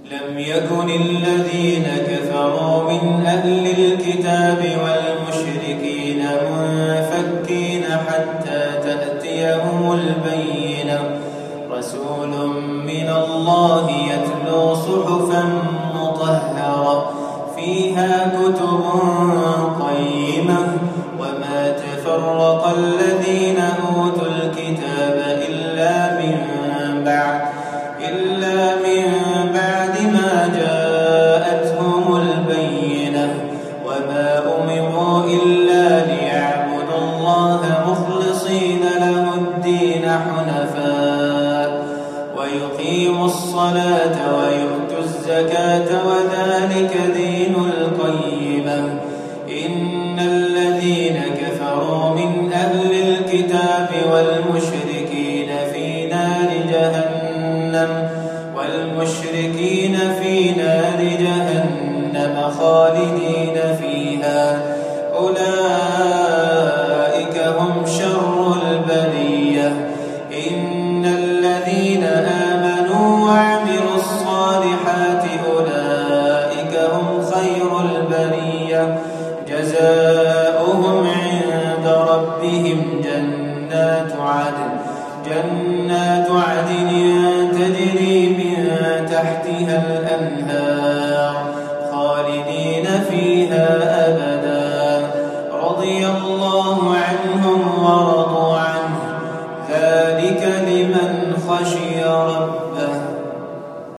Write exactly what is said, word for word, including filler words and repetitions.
لم يكن الذين كفروا من أهل الكتاب والمشركين منفكين حتى تأتيهم البينة رسول من الله يتلو صحفا مطهرة فيها كتب قيمة وما تفرق الذين أوتوا الكتاب إلا من بعد إلا من بعد ما جاءتهم البينة وما أمروا إلا ليعبدوا الله مخلصين له الدين حنفاء ويقيموا الصلاة ويؤتوا الزكاة وذلك دين القيمة إن الذين كفروا من أهل الكتاب والمشركين في نار جهنم والمشركين في نار جهنم خالدين فيها أولئك هم شر البرية إن الذين آمنوا وعملوا الصالحات أولئك هم خير البرية جزاؤهم عند ربهم جنات عدن جنات عدن تجري من تحتها الأنهار خالدين فيها أبدا رضي الله عنهم ورضوا عنه ذلك لمن خشي ربه